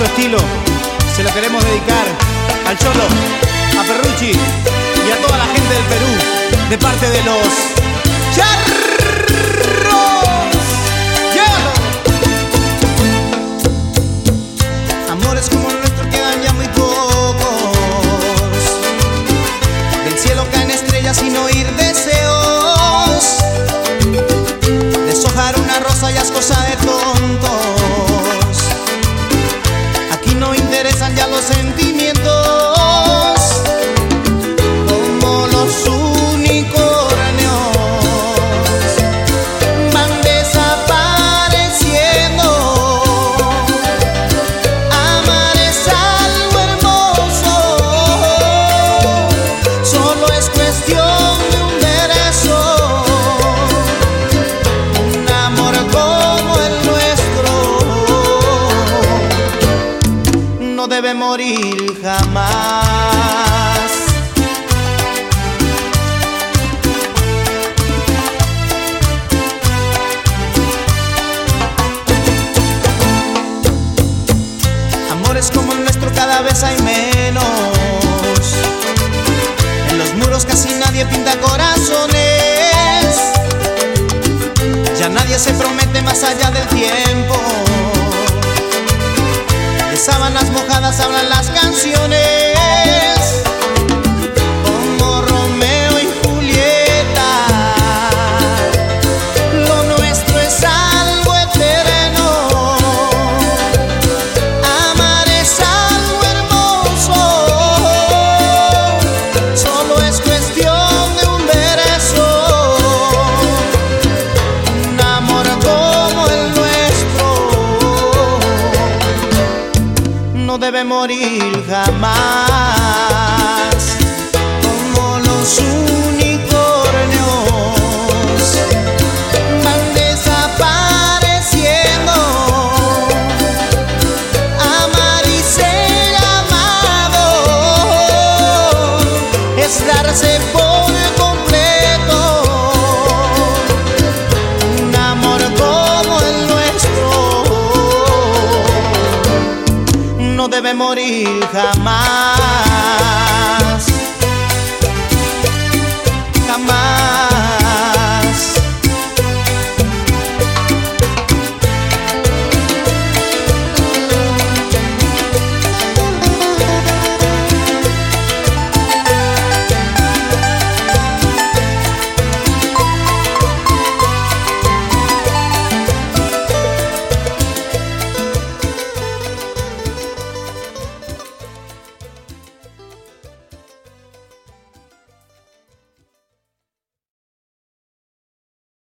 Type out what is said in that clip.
otro estilo. Se lo queremos dedicar al Cholo, a Ferrucci y a toda la gente del Perú, de parte de los Charros. ¡Llévalo! Amores como el nuestro quedan ya muy pocos. Del cielo caen estrellas sin oír deseos. Deshojar una rosa ya es cosa de tontos. Aquí no interesan ya los sentimientos. Como los unicornios van desapareciendo. Amar es algo hermoso, solo es cuestión de un beso. Un amor como el nuestro no debe morir jamás. Amores como el nuestro cada vez hay menos. En los muros casi nadie pinta corazones. Ya nadie se promete más allá del tiempo. De sábanas mojadas hablan las canciones. Como Romeo y Julieta, lo nuestro es algo eterno. Amar es algo hermoso, solo es cuestión de un beso. Un amor como el nuestro no debe morir jamás. Como los unicornios van desapareciendo. Amar y ser amado es darse por completo. Un amor como el nuestro no debe morir jamás.